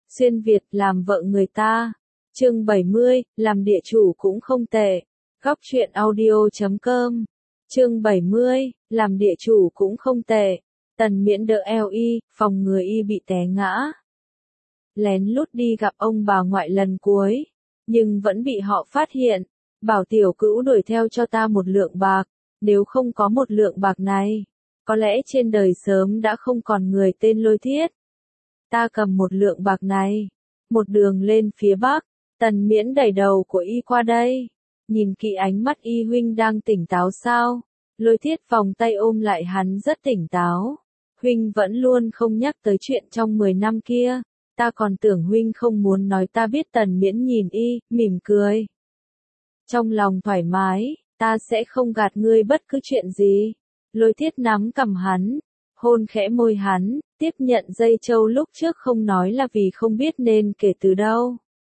Xuyên Việt làm vợ người ta. Chương 70, làm địa chủ cũng không tệ. Góc truyện audio.com. Chương 70, làm địa chủ cũng không tệ. Tần Miễn đỡ eo y, phòng ngừa y bị té ngã. Lén lút đi gặp ông bà ngoại lần cuối, nhưng vẫn bị họ phát hiện. Bảo tiểu cữu đuổi theo cho ta 1 lượng bạc, nếu không có 1 lượng bạc này, có lẽ trên đời sớm đã không còn người tên Lôi Thiết. Ta cầm 1 lượng bạc này, một đường lên phía bắc. Tần Miễn đẩy đầu của y qua đây, nhìn kỹ ánh mắt y. Huynh đang tỉnh táo sao? Lôi Thiết vòng tay ôm lại hắn rất tỉnh táo. Huynh vẫn luôn không nhắc tới chuyện trong 10 năm kia, ta còn tưởng huynh không muốn nói ta biết. Tần Miễn nhìn y, mỉm cười. Trong lòng thoải mái, ta sẽ không gạt ngươi bất cứ chuyện gì. Lôi Thiết nắm cằm hắn, hôn khẽ môi hắn, tiếp nhận dây châu lúc trước không nói là vì không biết nên kể từ đâu.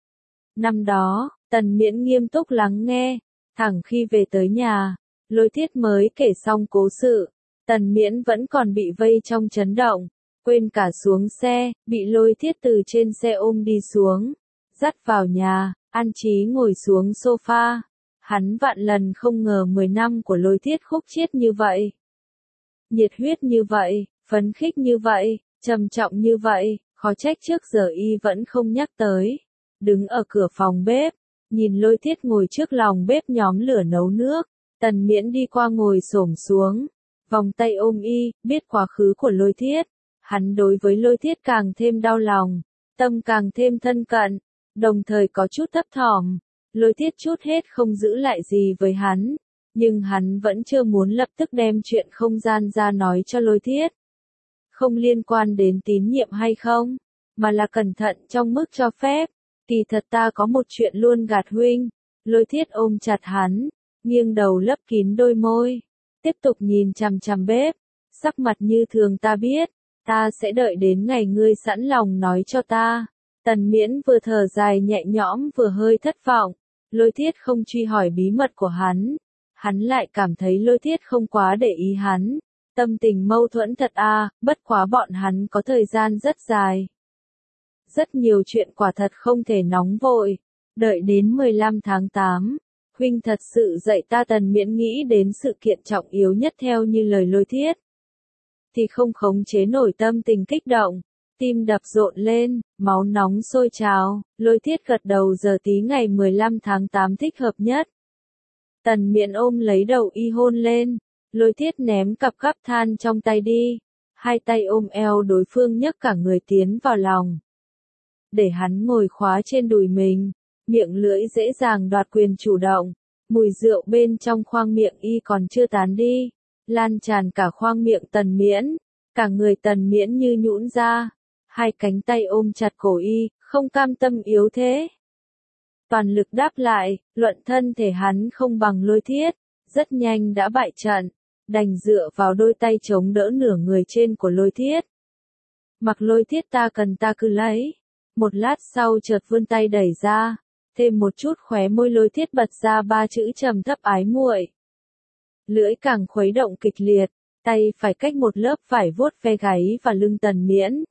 Năm đó, Tần Miễn nghiêm túc lắng nghe, thẳng khi về tới nhà, Lôi Thiết mới kể xong cố sự. Tần Miễn vẫn còn bị vây trong chấn động, quên cả xuống xe, bị Lôi Thiết từ trên xe ôm đi xuống, dắt vào nhà, an trí ngồi xuống sofa. Hắn vạn lần không ngờ 10 năm của Lôi Thiết khúc chiết như vậy. Nhiệt huyết như vậy, phấn khích như vậy, trầm trọng như vậy, khó trách trước giờ y vẫn không nhắc tới. Đứng ở cửa phòng bếp, nhìn Lôi Thiết ngồi trước lòng bếp nhóm lửa nấu nước, Tần Miễn đi qua ngồi xổm xuống, vòng tay ôm y, biết quá khứ của Lôi Thiết. Hắn đối với Lôi Thiết càng thêm đau lòng, tâm càng thêm thân cận, đồng thời có chút thấp thỏm. Lôi Thiết chút hết không giữ lại gì với hắn, nhưng hắn vẫn chưa muốn lập tức đem chuyện không gian ra nói cho Lôi Thiết. Không liên quan đến tín nhiệm hay không, mà là cẩn thận trong mức cho phép. Kỳ thật ta có một chuyện luôn gạt huynh. Lôi Thiết ôm chặt hắn, nghiêng đầu lấp kín đôi môi, tiếp tục nhìn chằm chằm bếp, sắc mặt như thường. Ta biết, ta sẽ đợi đến ngày ngươi sẵn lòng nói cho ta. Tần Miễn vừa thở dài nhẹ nhõm vừa hơi thất vọng. Lôi Thiết không truy hỏi bí mật của hắn, hắn lại cảm thấy Lôi Thiết không quá để ý hắn. Tâm tình mâu thuẫn thật à, bất quá bọn hắn có thời gian rất dài. Rất nhiều chuyện quả thật không thể nóng vội. Đợi đến 15 tháng 8, huynh thật sự dạy ta. Tần Miễn nghĩ đến sự kiện trọng yếu nhất theo như lời Lôi Thiết, thì không khống chế nổi tâm tình kích động, tim đập rộn lên, máu nóng sôi trào. Lôi Thiết gật đầu. Giờ tí ngày 15 tháng 8 thích hợp nhất. Tần Miễn ôm lấy đầu y hôn lên. Lôi Thiết ném cặp gắp than trong tay đi, hai tay ôm eo đối phương nhấc cả người tiến vào lòng, để hắn ngồi khóa trên đùi mình, miệng lưỡi dễ dàng đoạt quyền chủ động. Mùi rượu bên trong khoang miệng y còn chưa tán đi, lan tràn cả khoang miệng Tần Miễn, cả người Tần Miễn như nhũn ra, hai cánh tay ôm chặt cổ y, không cam tâm yếu thế. Toàn lực đáp lại, luận thân thể hắn không bằng Lôi Thiết, rất nhanh đã bại trận, đành dựa vào đôi tay chống đỡ nửa người trên của Lôi Thiết. Mặc Lôi Thiết ta cần ta cứ lấy. Một lát sau chợt vươn tay đẩy ra, thêm một chút khóe môi. Lôi Thiết bật ra 3 chữ trầm thấp: ái muội. Lưỡi càng khuấy động kịch liệt, tay phải cách một lớp vải vuốt ve gáy và lưng Tần Miễn.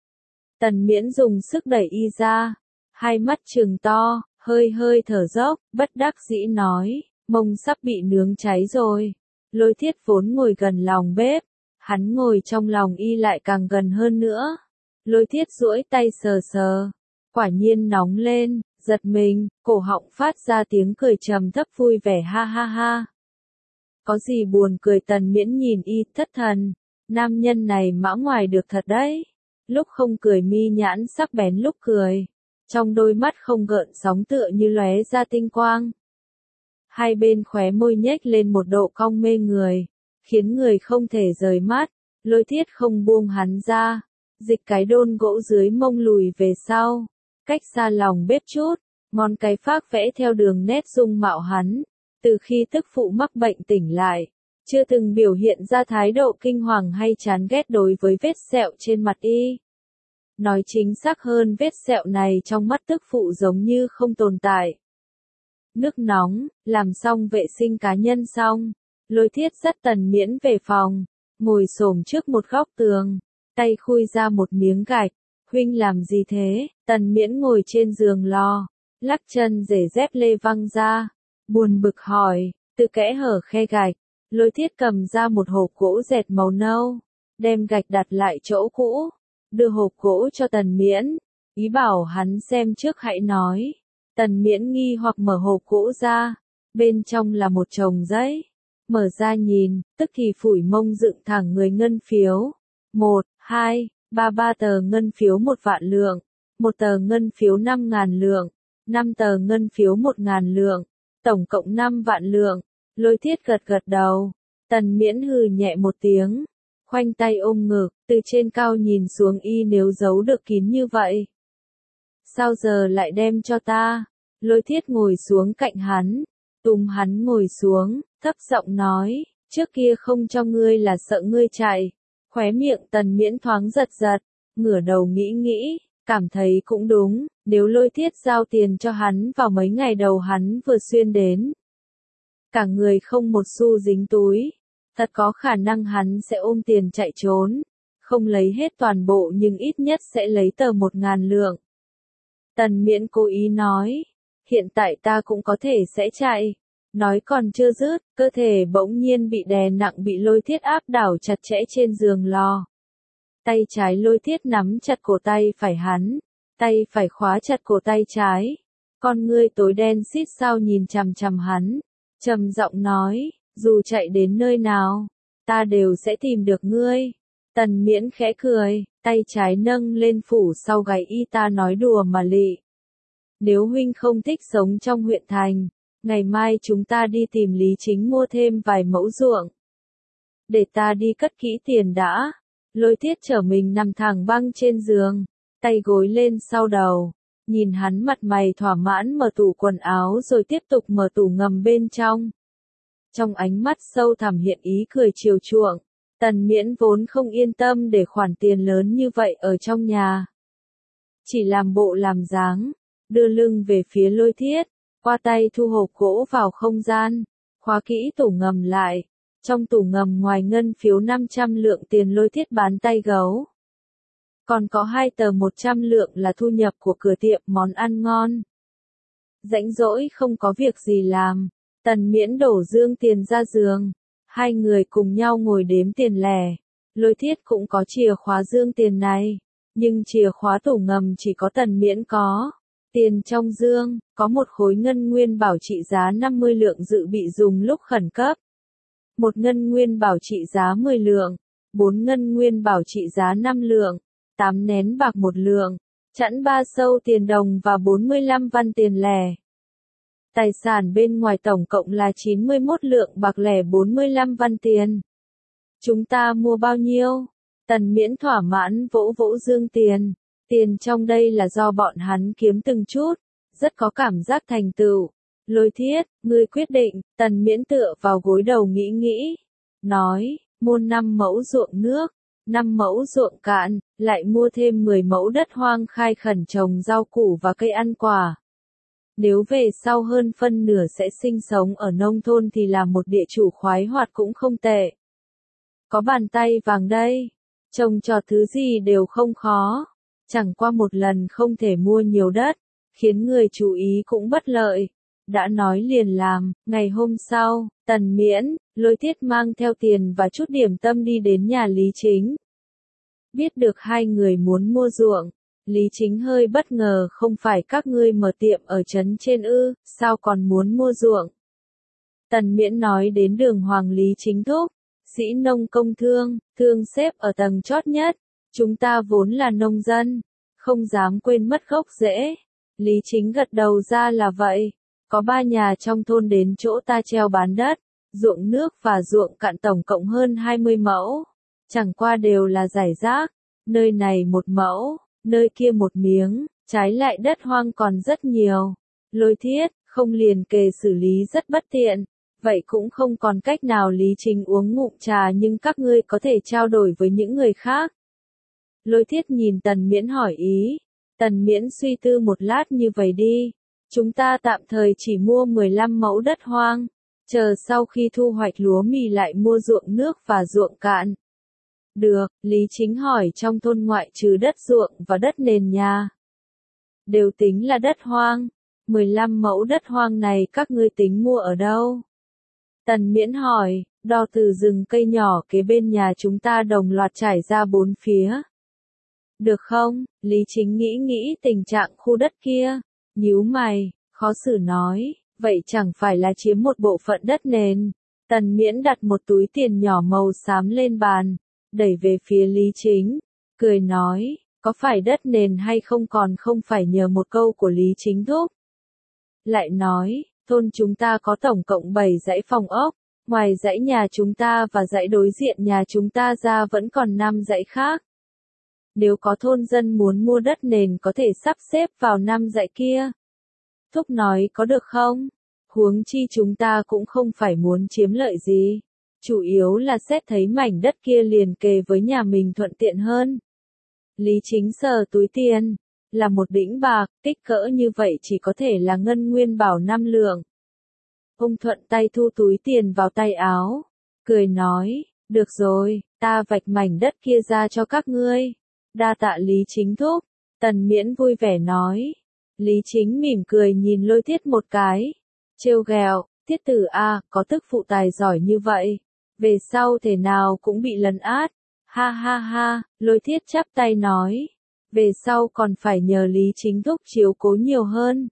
Tần Miễn dùng sức đẩy y ra, hai mắt trừng to, hơi hơi thở dốc, bất đắc dĩ nói, mông sắp bị nướng cháy rồi. Lôi Thiết vốn ngồi gần lòng bếp, hắn ngồi trong lòng y lại càng gần hơn nữa. Lôi Thiết duỗi tay sờ sờ, quả nhiên nóng lên, giật mình, cổ họng phát ra tiếng cười trầm thấp vui vẻ ha ha ha. Có gì buồn cười? Tần Miễn nhìn y thất thần, nam nhân này mã ngoài được thật đấy. Lúc không cười mi nhãn sắc bén, lúc cười, trong đôi mắt không gợn sóng tựa như lóe ra tinh quang. Hai bên khóe môi nhếch lên một độ cong mê người, khiến người không thể rời mắt. Lôi Thiết không buông hắn ra, dịch cái đôn gỗ dưới mông lùi về sau, cách xa lòng bếp chút, ngón cái phác vẽ theo đường nét dung mạo hắn. Từ khi tức phụ mắc bệnh tỉnh lại, chưa từng biểu hiện ra thái độ kinh hoàng hay chán ghét đối với vết sẹo trên mặt y. Nói chính xác hơn, vết sẹo này trong mắt tức phụ giống như không tồn tại. Nước nóng, làm xong vệ sinh cá nhân xong, Lôi Thiết dắt Tần Miễn về phòng, ngồi xổm trước một góc tường, tay khui ra một miếng gạch. Huynh làm gì thế? Tần Miễn ngồi trên giường lò, lắc chân rể dép lê văng ra, buồn bực hỏi, từ kẽ hở khe gạch, Lôi Thiết cầm ra một hộp gỗ dẹt màu nâu, đem gạch đặt lại chỗ cũ, đưa hộp gỗ cho Tần Miễn, ý bảo hắn xem trước hãy nói. Tần Miễn nghi hoặc mở hộp gỗ ra, bên trong là một chồng giấy, mở ra nhìn, tức thì phủi mông dựng thẳng người ngân phiếu, 1, 2, 3 tờ ngân phiếu 1.000.000 lượng, một tờ ngân phiếu 5.000 lượng, 5 tờ ngân phiếu 1.000 lượng, tổng cộng 5.000.000 lượng. Lôi Thiết gật gật đầu, Tần Miễn hừ nhẹ một tiếng, khoanh tay ôm ngực, từ trên cao nhìn xuống y nếu giấu được kín như vậy. Sao giờ lại đem cho ta? Lôi Thiết ngồi xuống cạnh hắn, túm hắn ngồi xuống, thấp giọng nói, trước kia không cho ngươi là sợ ngươi chạy. Khóe miệng Tần Miễn thoáng giật giật, ngửa đầu nghĩ, cảm thấy cũng đúng, nếu Lôi Thiết giao tiền cho hắn vào mấy ngày đầu hắn vừa xuyên đến. Cả người không một xu dính túi, thật có khả năng hắn sẽ ôm tiền chạy trốn, không lấy hết toàn bộ nhưng ít nhất sẽ lấy tờ 1.000 lượng. Tần Miễn cố ý nói, hiện tại ta cũng có thể sẽ chạy. Nói còn chưa dứt, cơ thể bỗng nhiên bị đè nặng bị Lôi Thiết áp đảo chặt chẽ trên giường lò. Tay trái Lôi Thiết nắm chặt cổ tay phải hắn, tay phải khóa chặt cổ tay trái. Con ngươi tối đen xít sao nhìn chằm chằm hắn, trầm giọng nói, dù chạy đến nơi nào, ta đều sẽ tìm được ngươi. Tần Miễn khẽ cười, tay trái nâng lên phủ sau gáy y ta nói đùa mà lị. Nếu huynh không thích sống trong huyện thành, ngày mai chúng ta đi tìm Lý Chính mua thêm vài mẫu ruộng. Để ta đi cất kỹ tiền đã. Lôi Thiết trở mình nằm thẳng băng trên giường, tay gối lên sau đầu, nhìn hắn mặt mày thỏa mãn mở tủ quần áo rồi tiếp tục mở tủ ngầm bên trong. Trong ánh mắt sâu thẳm hiện ý cười chiều chuộng, Tần Miễn vốn không yên tâm để khoản tiền lớn như vậy ở trong nhà. Chỉ làm bộ làm dáng, đưa lưng về phía Lôi Thiết, qua tay thu hộp gỗ vào không gian, khóa kỹ tủ ngầm lại. Trong tủ ngầm ngoài ngân phiếu 500 lượng tiền Lôi Thiết bán tay gấu, còn có 2 tờ 100 lượng là thu nhập của cửa tiệm món ăn ngon. Rãnh rỗi không có việc gì làm, Tần Miễn đổ dương tiền ra giường, hai người cùng nhau ngồi đếm tiền lẻ. Lôi Thiết cũng có chìa khóa dương tiền này, nhưng chìa khóa tủ ngầm chỉ có Tần Miễn có. Tiền trong dương, có một khối ngân nguyên bảo trị giá 50 lượng dự bị dùng lúc khẩn cấp. Một ngân nguyên bảo trị giá 10 lượng, 4 ngân nguyên bảo trị giá 5 lượng, 8 nén bạc 1 lượng, chẵn 3 sâu tiền đồng và 45 văn tiền lẻ. Tài sản bên ngoài tổng cộng là 91 lượng bạc lẻ 45 văn tiền. Chúng ta mua bao nhiêu? Tần Miễn thỏa mãn vỗ vỗ dương tiền. Tiền trong đây là do bọn hắn kiếm từng chút, rất có cảm giác thành tựu. Lôi Thiết, ngươi quyết định. Tần Miễn tựa vào gối đầu nghĩ, nói, mua 5 mẫu ruộng nước, 5 mẫu ruộng cạn, lại mua thêm 10 mẫu đất hoang khai khẩn trồng rau củ và cây ăn quả. Nếu về sau hơn phân nửa sẽ sinh sống ở nông thôn thì làm một địa chủ khoái hoạt cũng không tệ. Có bàn tay vàng đây, trồng trọt thứ gì đều không khó. Chẳng qua một lần không thể mua nhiều đất, khiến người chú ý cũng bất lợi. Đã nói liền làm, ngày hôm sau, Tần Miễn, Lôi Thiết mang theo tiền và chút điểm tâm đi đến nhà Lý Chính. Biết được hai người muốn mua ruộng, Lý Chính hơi bất ngờ, không phải các ngươi mở tiệm ở trấn trên ư, sao còn muốn mua ruộng? Tần Miễn nói đến đường Hoàng Lý Chính thúc, sĩ nông công thương, thương xếp ở tầng chót nhất. Chúng ta vốn là nông dân, không dám quên mất gốc rễ. Lý Chính gật đầu ra là vậy. Có 3 nhà trong thôn đến chỗ ta treo bán đất, ruộng nước và ruộng cạn tổng cộng hơn 20 mẫu. Chẳng qua đều là rải rác, nơi này 1 mẫu, nơi kia 1 miếng, trái lại đất hoang còn rất nhiều. Lôi Thiết, không liền kề xử lý rất bất tiện. Vậy cũng không còn cách nào. Lý Chính uống ngụm trà, nhưng các ngươi có thể trao đổi với những người khác. Lôi Thiết nhìn Tần Miễn hỏi ý. Tần Miễn suy tư một lát, như vậy đi. Chúng ta tạm thời chỉ mua 15 mẫu đất hoang. Chờ sau khi thu hoạch lúa mì lại mua ruộng nước và ruộng cạn. Được, Lý Chính hỏi trong thôn ngoại trừ đất ruộng và đất nền nhà. Đều tính là đất hoang. 15 mẫu đất hoang này các ngươi tính mua ở đâu? Tần Miễn hỏi, đo từ rừng cây nhỏ kế bên nhà chúng ta đồng loạt trải ra bốn phía. Được không? Lý Chính nghĩ tình trạng khu đất kia. Nhíu mày, khó xử nói, vậy chẳng phải là chiếm một bộ phận đất nền. Tần Miễn đặt một túi tiền nhỏ màu xám lên bàn, đẩy về phía Lý Chính, cười nói, có phải đất nền hay không còn không phải nhờ một câu của Lý Chính thúc. Lại nói, thôn chúng ta có tổng cộng 7 dãy phòng ốc, ngoài dãy nhà chúng ta và dãy đối diện nhà chúng ta ra vẫn còn 5 dãy khác. Nếu có thôn dân muốn mua đất nền có thể sắp xếp vào 5 dãy kia. Thúc nói có được không? Huống chi chúng ta cũng không phải muốn chiếm lợi gì. Chủ yếu là xét thấy mảnh đất kia liền kề với nhà mình thuận tiện hơn. Lý Chính sờ túi tiền, là một đĩnh bạc, kích cỡ như vậy chỉ có thể là ngân nguyên bảo 5 lượng. Ông thuận tay thu túi tiền vào tay áo, cười nói, được rồi, ta vạch mảnh đất kia ra cho các ngươi. Đa tạ Lý Chính thúc. Tần Miễn vui vẻ nói. Lý Chính mỉm cười nhìn Lôi Thiết một cái, trêu ghẹo, Thiết tử a, có tức phụ tài giỏi như vậy, về sau thể nào cũng bị lấn át. Ha ha ha, Lôi Thiết chắp tay nói, về sau còn phải nhờ Lý Chính thúc chiếu cố nhiều hơn.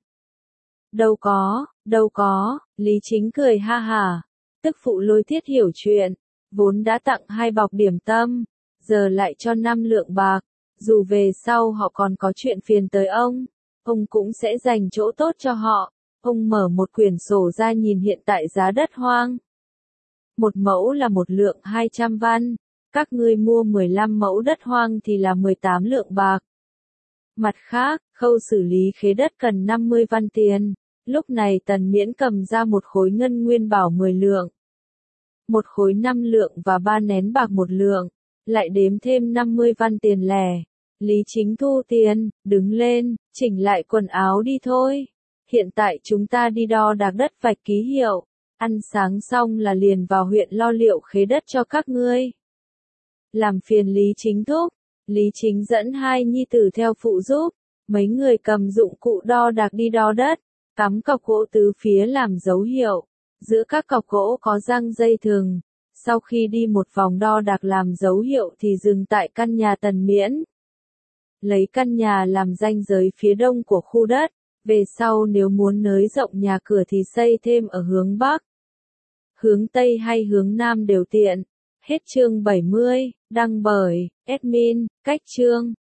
Đâu có, Lý Chính cười ha hả. Tức phụ Lôi Thiết hiểu chuyện, vốn đã tặng 2 bọc điểm tâm, giờ lại cho 5 lượng bạc, dù về sau họ còn có chuyện phiền tới ông cũng sẽ dành chỗ tốt cho họ. Ông mở một quyển sổ ra nhìn hiện tại giá đất hoang. Một mẫu là 1 lượng 200 văn, các ngươi mua 15 mẫu đất hoang thì là 18 lượng bạc. Mặt khác, khâu xử lý khế đất cần 50 văn tiền. Lúc này Tần Miễn cầm ra một khối ngân nguyên bảo 10 lượng, một khối 5 lượng và 3 nén bạc 1 lượng, lại đếm thêm 50 văn tiền lẻ. Lý Chính thu tiền, đứng lên, chỉnh lại quần áo đi thôi. Hiện tại chúng ta đi đo đạc đất vạch ký hiệu, ăn sáng xong là liền vào huyện lo liệu khế đất cho các ngươi. Làm phiền Lý Chính thúc. Lý Chính dẫn 2 nhi tử theo phụ giúp, mấy người cầm dụng cụ đo đạc đi đo đất, cắm cọc gỗ tứ phía làm dấu hiệu, giữa các cọc gỗ có răng dây thừng. Sau khi đi một vòng đo đạc làm dấu hiệu thì dừng tại căn nhà Tần Miễn. Lấy căn nhà làm ranh giới phía đông của khu đất, về sau nếu muốn nới rộng nhà cửa thì xây thêm ở hướng Bắc, hướng Tây hay hướng Nam đều tiện. Hết chương 70, đăng bởi admin, cách chương.